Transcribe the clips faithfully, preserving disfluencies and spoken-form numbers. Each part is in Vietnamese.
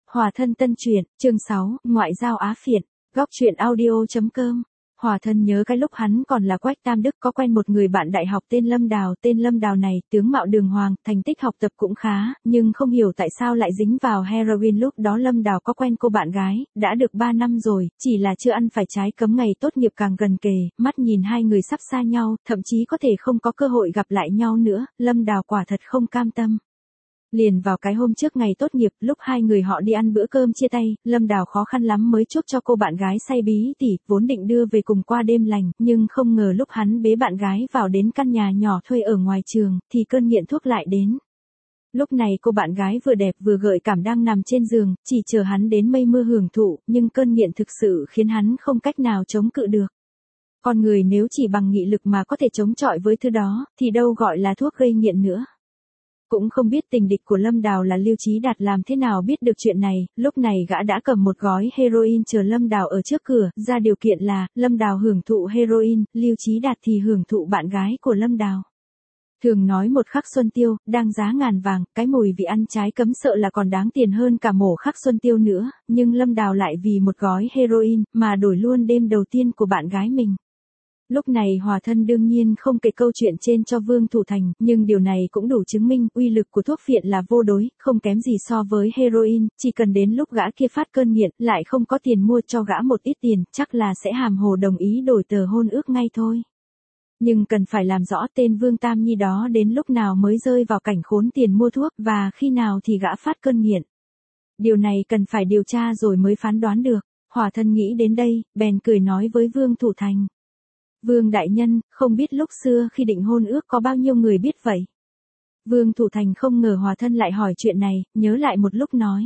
Hòa thân tân truyện, chương sáu, ngoại giao Á phiện, góc truyện audio chấm com. Hòa thân nhớ cái lúc hắn còn là Quách Tam Đức có quen một người bạn đại học tên Lâm Đào, tên Lâm Đào này tướng mạo đường hoàng, thành tích học tập cũng khá, nhưng không hiểu tại sao lại dính vào heroin. Lúc đó Lâm Đào có quen cô bạn gái, đã được ba năm rồi, chỉ là chưa ăn phải trái cấm. Ngày tốt nghiệp càng gần kề, mắt nhìn hai người sắp xa nhau, thậm chí có thể không có cơ hội gặp lại nhau nữa, Lâm Đào quả thật không cam tâm. Liền vào cái hôm trước ngày tốt nghiệp, lúc hai người họ đi ăn bữa cơm chia tay, Lâm Đào khó khăn lắm mới chúc cho cô bạn gái say bí tỉ, vốn định đưa về cùng qua đêm lành, nhưng không ngờ lúc hắn bế bạn gái vào đến căn nhà nhỏ thuê ở ngoài trường, thì cơn nghiện thuốc lại đến. Lúc này cô bạn gái vừa đẹp vừa gợi cảm đang nằm trên giường, chỉ chờ hắn đến mây mưa hưởng thụ, nhưng cơn nghiện thực sự khiến hắn không cách nào chống cự được. Con người nếu chỉ bằng nghị lực mà có thể chống chọi với thứ đó, thì đâu gọi là thuốc gây nghiện nữa. Cũng không biết tình địch của Lâm Đào là Lưu Chí Đạt làm thế nào biết được chuyện này, lúc này gã đã cầm một gói heroin chờ Lâm Đào ở trước cửa, ra điều kiện là, Lâm Đào hưởng thụ heroin, Lưu Chí Đạt thì hưởng thụ bạn gái của Lâm Đào. Thường nói một khắc xuân tiêu, đang giá ngàn vàng, cái mùi vị ăn trái cấm sợ là còn đáng tiền hơn cả mổ khắc xuân tiêu nữa, nhưng Lâm Đào lại vì một gói heroin, mà đổi luôn đêm đầu tiên của bạn gái mình. Lúc này Hòa thân đương nhiên không kể câu chuyện trên cho Vương Thủ Thành, nhưng điều này cũng đủ chứng minh uy lực của thuốc phiện là vô đối, không kém gì so với heroin, chỉ cần đến lúc gã kia phát cơn nghiện, lại không có tiền mua cho gã một ít tiền, chắc là sẽ hàm hồ đồng ý đổi tờ hôn ước ngay thôi. Nhưng cần phải làm rõ tên Vương Tam Nhi đó đến lúc nào mới rơi vào cảnh khốn tiền mua thuốc, và khi nào thì gã phát cơn nghiện. Điều này cần phải điều tra rồi mới phán đoán được. Hòa thân nghĩ đến đây, bèn cười nói với Vương Thủ Thành. Vương đại nhân, không biết lúc xưa khi định hôn ước có bao nhiêu người biết vậy? Vương Thủ Thành không ngờ Hòa thân lại hỏi chuyện này, nhớ lại một lúc nói.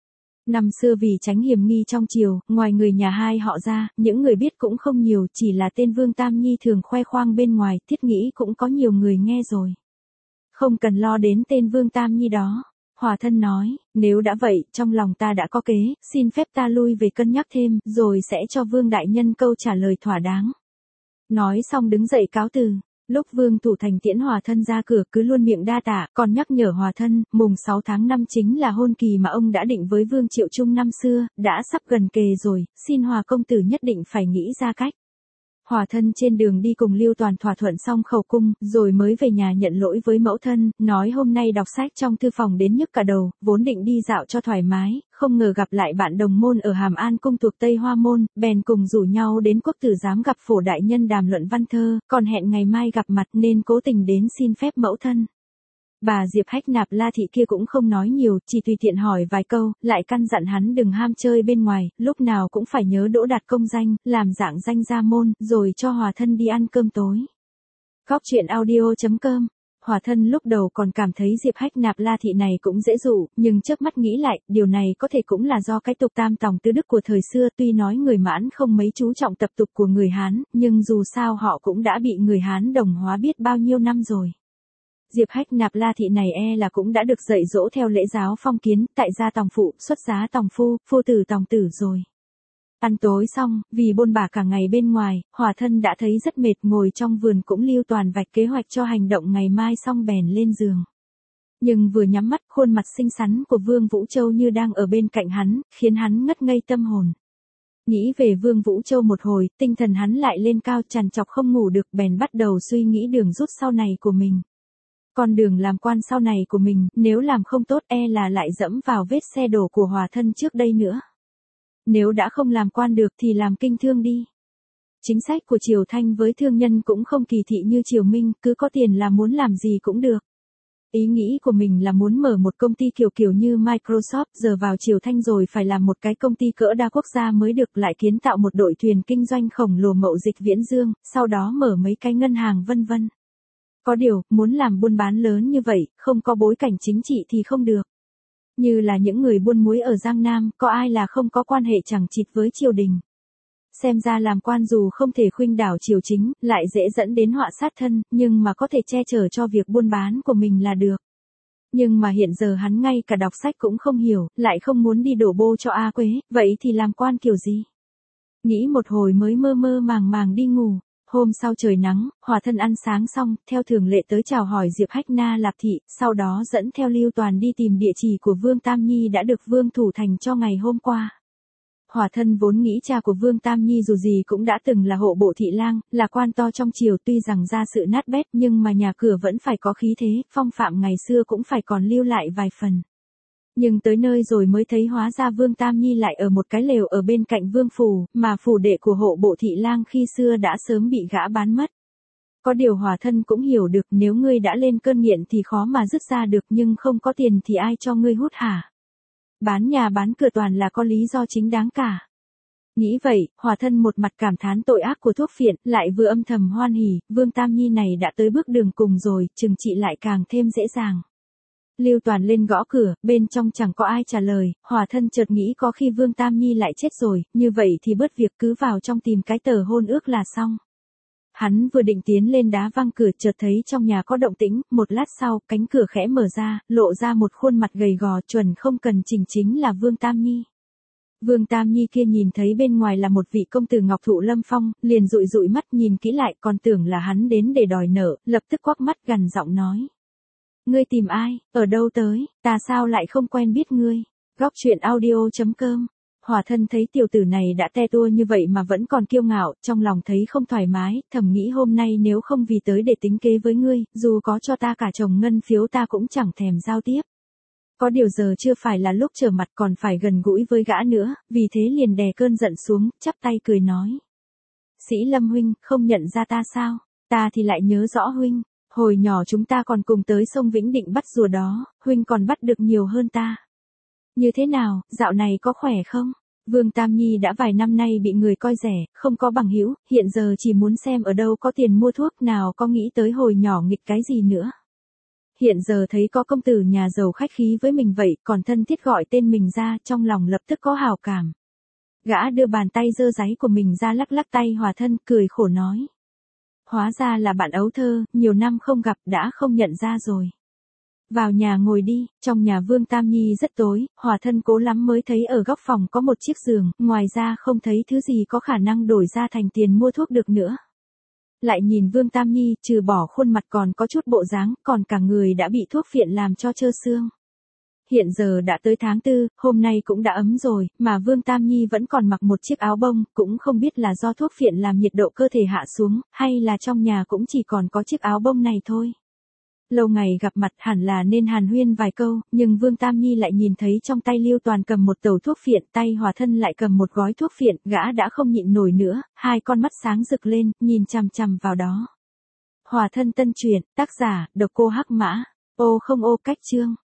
Năm xưa vì tránh hiểm nghi trong triều, ngoài người nhà hai họ ra, những người biết cũng không nhiều, chỉ là tên Vương Tam Nhi thường khoe khoang bên ngoài, thiết nghĩ cũng có nhiều người nghe rồi. Không cần lo đến tên Vương Tam Nhi đó. Hòa thân nói, nếu đã vậy, trong lòng ta đã có kế, xin phép ta lui về cân nhắc thêm, rồi sẽ cho Vương đại nhân câu trả lời thỏa đáng. Nói xong đứng dậy cáo từ. Lúc Vương Thủ Thành tiễn Hòa thân ra cửa cứ luôn miệng đa tạ, còn nhắc nhở Hòa thân, mùng sáu tháng năm chính là hôn kỳ mà ông đã định với Vương Triệu Trung năm xưa, đã sắp gần kề rồi, xin Hòa công tử nhất định phải nghĩ ra cách. Hòa thân trên đường đi cùng Lưu Toàn thỏa thuận xong khẩu cung, rồi mới về nhà nhận lỗi với mẫu thân, nói hôm nay đọc sách trong thư phòng đến nhức cả đầu, vốn định đi dạo cho thoải mái, không ngờ gặp lại bạn đồng môn ở Hàm An cung thuộc Tây Hoa Môn, bèn cùng rủ nhau đến Quốc tử giám gặp Phổ đại nhân đàm luận văn thơ, còn hẹn ngày mai gặp mặt nên cố tình đến xin phép mẫu thân. Bà Diệp Hách Nạp La thị kia cũng không nói nhiều, chỉ tùy tiện hỏi vài câu, lại căn dặn hắn đừng ham chơi bên ngoài, lúc nào cũng phải nhớ đỗ đạt công danh, làm dạng danh gia môn, rồi cho Hòa thân đi ăn cơm tối. Góc truyện audio chấm com. Hòa thân lúc đầu còn cảm thấy Diệp Hách Nạp La thị này cũng dễ dụ, nhưng chớp mắt nghĩ lại, điều này có thể cũng là do cái tục tam tòng tứ đức của thời xưa, tuy nói người Mãn không mấy chú trọng tập tục của người Hán, nhưng dù sao họ cũng đã bị người Hán đồng hóa biết bao nhiêu năm rồi. Diệp Hách Nạp La thị này e là cũng đã được dạy dỗ theo lễ giáo phong kiến, tại gia tòng phụ, xuất giá tòng phu, phu tử tòng tử rồi. Ăn tối xong, vì bôn bả cả ngày bên ngoài, Hòa thân đã thấy rất mệt, ngồi trong vườn cũng Lưu Toàn vạch kế hoạch cho hành động ngày mai xong bèn lên giường. Nhưng vừa nhắm mắt, khuôn mặt xinh xắn của Vương Vũ Châu như đang ở bên cạnh hắn, khiến hắn ngất ngây tâm hồn. Nghĩ về Vương Vũ Châu một hồi, tinh thần hắn lại lên cao, trằn trọc không ngủ được, bèn bắt đầu suy nghĩ đường rút sau này của mình. Con đường làm quan sau này của mình, nếu làm không tốt e là lại dẫm vào vết xe đổ của Hòa thân trước đây nữa. Nếu đã không làm quan được thì làm kinh thương đi. Chính sách của Triều Thanh với thương nhân cũng không kỳ thị như Triều Minh, cứ có tiền là muốn làm gì cũng được. Ý nghĩ của mình là muốn mở một công ty kiểu kiểu như Microsoft, giờ vào Triều Thanh rồi phải làm một cái công ty cỡ đa quốc gia mới được, lại kiến tạo một đội thuyền kinh doanh khổng lồ mậu dịch viễn dương, sau đó mở mấy cái ngân hàng vân vân. Có điều, muốn làm buôn bán lớn như vậy, không có bối cảnh chính trị thì không được. Như là những người buôn muối ở Giang Nam, có ai là không có quan hệ chẳng chịt với triều đình. Xem ra làm quan dù không thể khuynh đảo triều chính, lại dễ dẫn đến họa sát thân, nhưng mà có thể che chở cho việc buôn bán của mình là được. Nhưng mà hiện giờ hắn ngay cả đọc sách cũng không hiểu, lại không muốn đi đổ bô cho A Quế, vậy thì làm quan kiểu gì? Nghĩ một hồi mới mơ mơ màng màng đi ngủ. Hôm sau trời nắng, Hòa Thân ăn sáng xong, theo thường lệ tới chào hỏi Diệp Hách Na Lạp Thị, sau đó dẫn theo Lưu Toàn đi tìm địa chỉ của Vương Tam Nhi đã được Vương Thủ Thành cho ngày hôm qua. Hòa Thân vốn nghĩ cha của Vương Tam Nhi dù gì cũng đã từng là hộ bộ thị lang, là quan to trong triều, tuy rằng ra sự nát bét nhưng mà nhà cửa vẫn phải có khí thế, phong phạm ngày xưa cũng phải còn lưu lại vài phần. Nhưng tới nơi rồi mới thấy hóa ra Vương Tam Nhi lại ở một cái lều ở bên cạnh Vương phủ, mà phủ đệ của hộ bộ thị lang khi xưa đã sớm bị gã bán mất. Có điều Hòa Thân cũng hiểu được, nếu ngươi đã lên cơn nghiện thì khó mà dứt ra được, nhưng không có tiền thì ai cho ngươi hút hả? Bán nhà bán cửa toàn là có lý do chính đáng cả. Nghĩ vậy, Hòa Thân một mặt cảm thán tội ác của thuốc phiện, lại vừa âm thầm hoan hỉ, Vương Tam Nhi này đã tới bước đường cùng rồi, chừng trị lại càng thêm dễ dàng. Lưu Toàn lên gõ cửa, bên trong chẳng có ai trả lời, Hòa Thân chợt nghĩ có khi Vương Tam Nhi lại chết rồi, như vậy thì bớt việc cứ vào trong tìm cái tờ hôn ước là xong. Hắn vừa định tiến lên đá văng cửa, chợt thấy trong nhà có động tĩnh, một lát sau, cánh cửa khẽ mở ra, lộ ra một khuôn mặt gầy gò chuẩn không cần chỉnh chính là Vương Tam Nhi. Vương Tam Nhi kia nhìn thấy bên ngoài là một vị công tử ngọc thụ lâm phong, liền dụi dụi mắt nhìn kỹ lại, còn tưởng là hắn đến để đòi nợ, lập tức quắc mắt gằn giọng nói. Ngươi tìm ai, ở đâu tới, ta sao lại không quen biết ngươi. Góc truyện audio chấm com. Hòa Thân thấy tiểu tử này đã te tua như vậy mà vẫn còn kiêu ngạo, trong lòng thấy không thoải mái, thầm nghĩ hôm nay nếu không vì tới để tính kế với ngươi, dù có cho ta cả chồng ngân phiếu ta cũng chẳng thèm giao tiếp. Có điều giờ chưa phải là lúc trở mặt, còn phải gần gũi với gã nữa, vì thế liền đè cơn giận xuống, chắp tay cười nói. Sĩ Lâm huynh, không nhận ra ta sao? Ta thì lại nhớ rõ huynh. Hồi nhỏ chúng ta còn cùng tới sông Vĩnh Định bắt rùa đó, huynh còn bắt được nhiều hơn ta. Như thế nào, dạo này có khỏe không? Vương Tam Nhi đã vài năm nay bị người coi rẻ, không có bằng hữu, hiện giờ chỉ muốn xem ở đâu có tiền mua thuốc, nào có nghĩ tới hồi nhỏ nghịch cái gì nữa. Hiện giờ thấy có công tử nhà giàu khách khí với mình vậy, còn thân thiết gọi tên mình ra, trong lòng lập tức có hào cảm. Gã đưa bàn tay dơ dáy của mình ra lắc lắc tay Hòa Thân, cười khổ nói. Hóa ra là bạn ấu thơ, nhiều năm không gặp đã không nhận ra rồi. Vào nhà ngồi đi, trong nhà Vương Tam Nhi rất tối, Hòa Thân cố lắm mới thấy ở góc phòng có một chiếc giường, ngoài ra không thấy thứ gì có khả năng đổi ra thành tiền mua thuốc được nữa. Lại nhìn Vương Tam Nhi, trừ bỏ khuôn mặt còn có chút bộ dáng, còn cả người đã bị thuốc phiện làm cho trơ xương. Hiện giờ đã tới tháng tư, hôm nay cũng đã ấm rồi, mà Vương Tam Nhi vẫn còn mặc một chiếc áo bông, cũng không biết là do thuốc phiện làm nhiệt độ cơ thể hạ xuống, hay là trong nhà cũng chỉ còn có chiếc áo bông này thôi. Lâu ngày gặp mặt hẳn là nên hàn huyên vài câu, nhưng Vương Tam Nhi lại nhìn thấy trong tay Lưu Toàn cầm một tàu thuốc phiện, tay Hòa Thân lại cầm một gói thuốc phiện, gã đã không nhịn nổi nữa, hai con mắt sáng rực lên, nhìn chằm chằm vào đó. Hòa Thân tân truyện, tác giả, độc cô Hắc Mã, ô không ô cách chương.